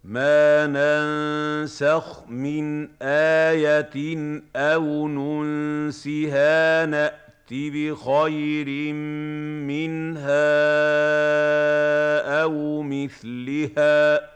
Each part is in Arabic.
مَا نَنسَخْ مِنْ آيَةٍ أَوْ نُنسِهَا نَأْتِ بِخَيْرٍ مِّنْهَا أَوْ مِثْلِهَا ۗ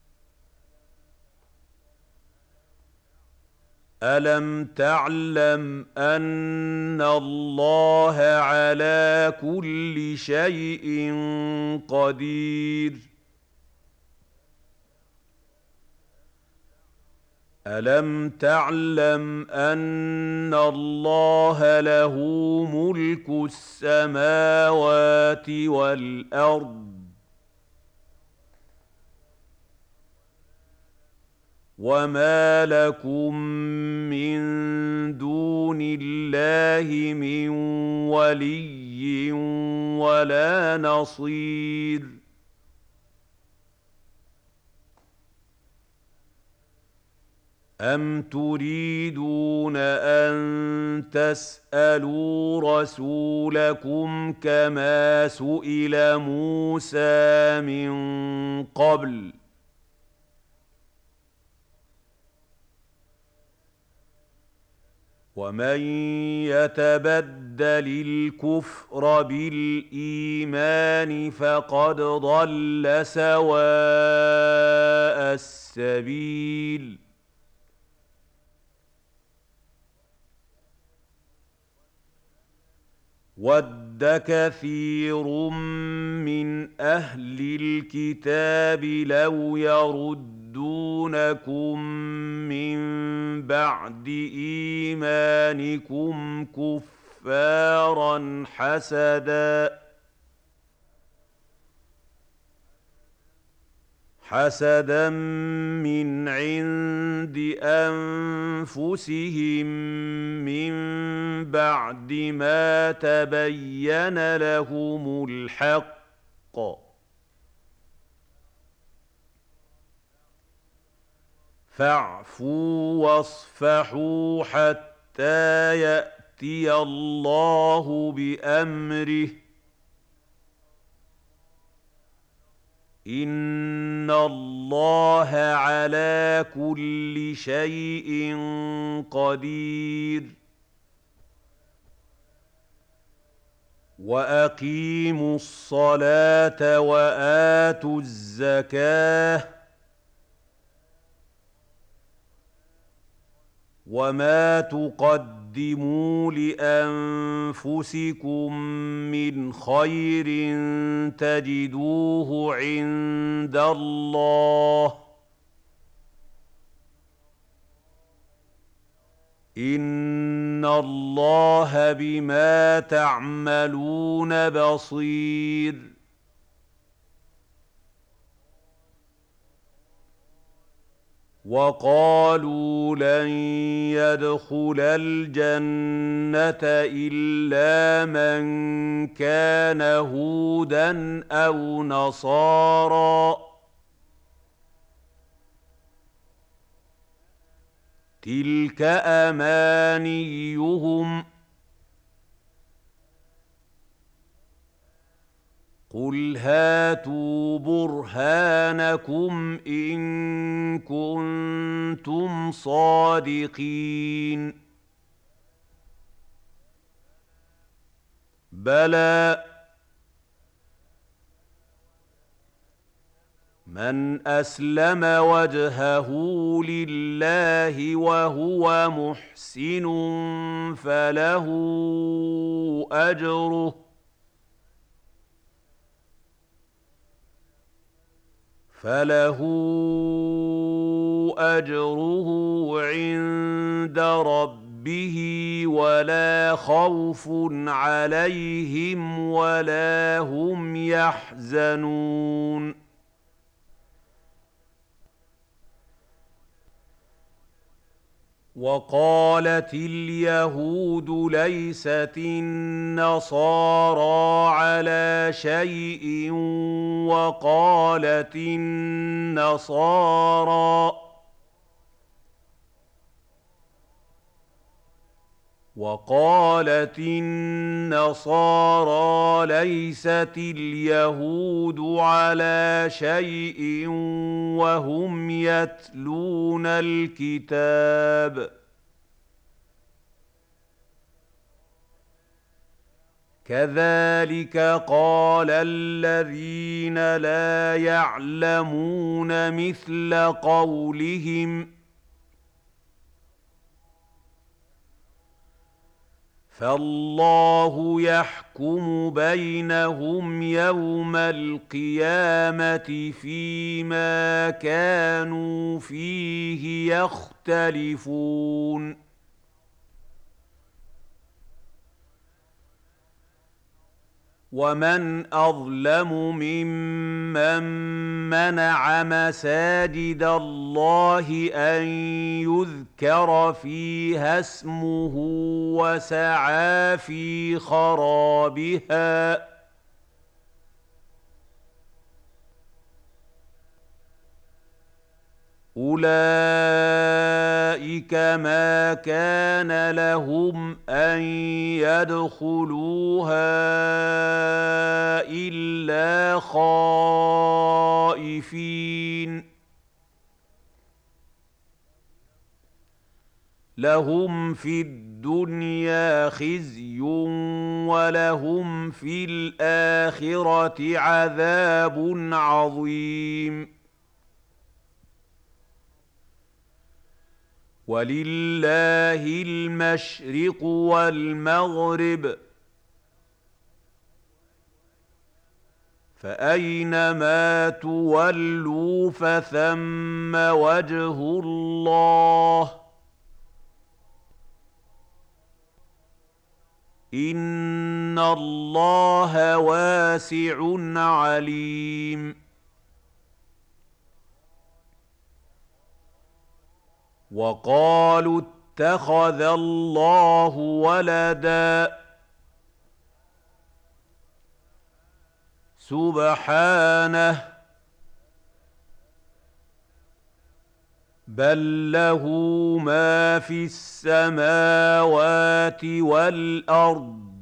أَلَمْ تَعْلَمْ أَنَّ اللَّهَ عَلَىٰ كُلِّ شَيْءٍ قَدِيرٌ أَلَمْ تَعْلَمْ أَنَّ اللَّهَ لَهُ مُلْكُ السَّمَاوَاتِ وَالْأَرْضِ وَمَا لَكُم مِّن دُونِ اللَّهِ مِن وَلِيٍّ وَلَا نَصِيرٍ أَمْ تُرِيدُونَ أَن تَسْأَلُوا رَسُولَكُمْ كَمَا سُئِلَ مُوسَىٰ مِن قَبْلُ ۗ وَمَن يَتَبَدَّلِ الْكُفْرَ بِالْإِيمَانِ فَقَدْ ضَلَّ سَوَاءَ السَّبِيلِ وَدَّ كَثِيرٌ مِّنْ أَهْلِ الْكِتَابِ لَوْ يَرُدُّونَكُم مِّن بَعْدِ إِيمَانِكُمْ كُفَّارًا حَسَدًا مِّنْ عِندِ أَنفُسِهِم مِّن بَعْدِ مَا تَبَيَّنَ لَهُمُ الْحَقُّ ۖ فَاعْفُوا وَاصْفَحُوا حَتَّىٰ يَأْتِيَ اللَّهُ بِأَمْرِهِ ۗ إِنَّ اللَّهَ عَلَىٰ كُلِّ شَيْءٍ قَدِيرٌ وَأَقِيمُوا الصَّلَاةَ وَآتُوا الزَّكَاةَ ۚ وَمَا تُقَدِّمُوا لِأَنفُسِكُم مِّنْ خَيْرٍ تَجِدُوهُ عِندَ اللَّهِ ۗ إِنَّ اللَّهَ بِمَا تَعْمَلُونَ بَصِيرٌ وَقَالُوا لَن يَدْخُلَ الْجَنَّةَ إِلَّا مَن كَانَ هُودًا أَوْ نَصَارَىٰ ۗ تِلْكَ أَمَانِيُّهُمْ ۗ قُلْ هَاتُوا بُرْهَانَكُمْ إِن كُنتُمْ صَادِقِينَ بَلَىٰ مَنْ أَسْلَمَ وَجْهَهُ لِلَّهِ وَهُوَ مُحْسِنٌ فَلَهُ أَجْرُهُ عِندَ رَبِّهِ وَلَا خَوْفٌ عَلَيْهِمْ وَلَا هُمْ يَحْزَنُونَ وَقَالَتِ الْيَهُودُ لَيْسَتِ النَّصَارَىٰ عَلَىٰ شَيْءٍ وَقَالَتِ النَّصَارَىٰ وقالت النصارى ليست اليهود على شيء وهم يتلون الكتاب كذلك قال الذين لا يعلمون مثل قولهم فالله يحكم بينهم يوم القيامة فيما كانوا فيه يختلفون ومن أظلم ممن منع مساجد الله أن يذكر فيها اسمه وسعى في خرابها أولئك ما كان لهم أن يدخلوها إلا خائفين لهم في الدنيا خزي ولهم في الآخرة عذاب عظيم ولله المشرق والمغرب فأينما تولوا فثم وجه الله إن الله واسع عليم وقالوا اتخذ الله ولدا سبحانه بل له ما في السماوات والأرض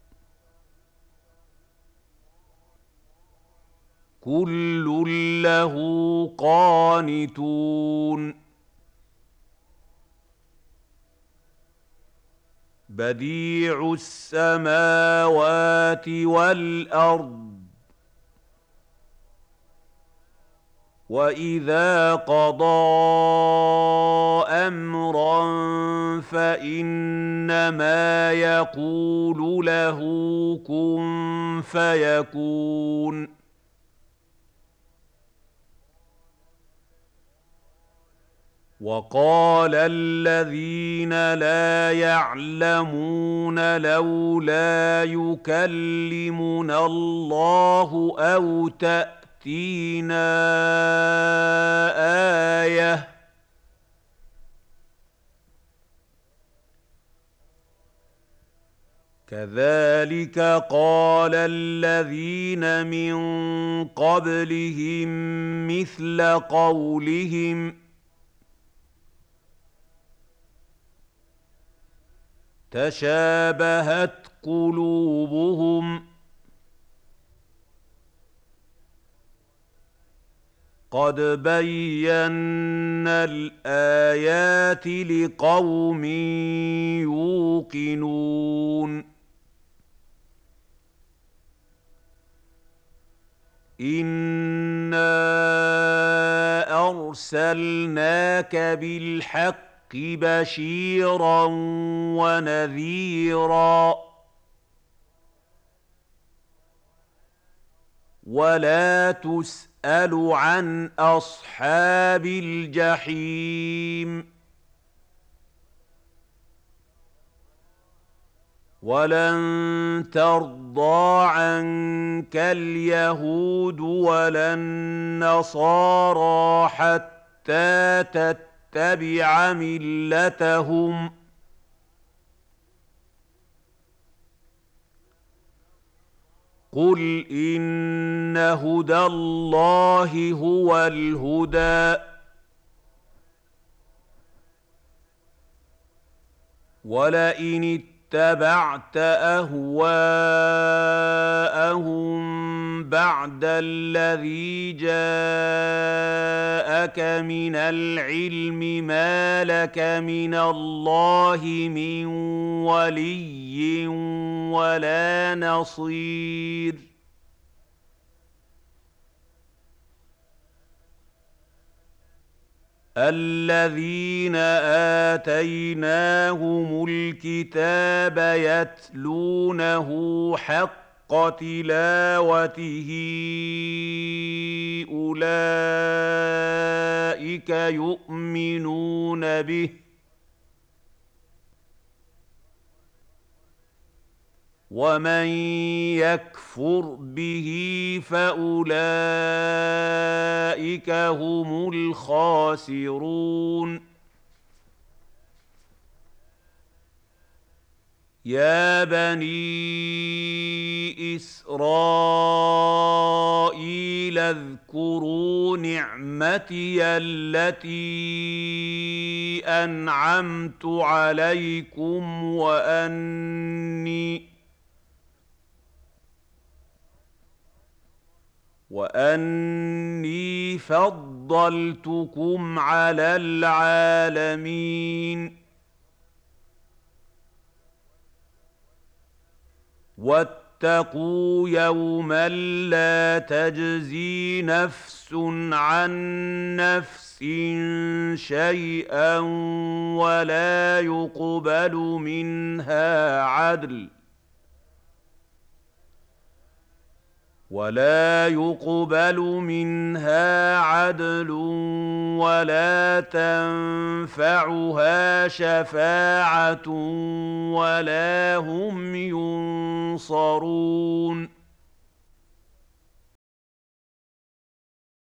كل له قانتون بديع السماوات والأرض وإذا قضى أمرا فإنما يقول له كن فيكون وقال الذين لا يعلمون لولا يكلمنا الله أو تأتينا آية كذلك قال الذين من قبلهم مثل قولهم تشابهت قلوبهم قد بينا الآيات لقوم يوقنون إنا أرسلناك بالحق بشيرا ونذيرا ولا تسأل عن أصحاب الجحيم ولن ترضى عنك اليهود ولا النصارى حتى تتبع ملتهم قل إن هدى الله هو الهدى ولئن اتبعت اهواءهم بعد الذي جاءك من العلم ما لك من الله من ولي ولا نصير الذين آتيناهم الكتاب يتلونه حق تلاوته أولئك يؤمنون به ومن يكفر به فأولئك هم الخاسرون يا بني إسرائيل اذكروا نعمتي التي أنعمت عليكم وأني فضلتكم على العالمين واتقوا يوما لا تجزي نفس عن نفس شيئا ولا يقبل منها عدل ولا تنفعها شفاعة ولا هم ينصرون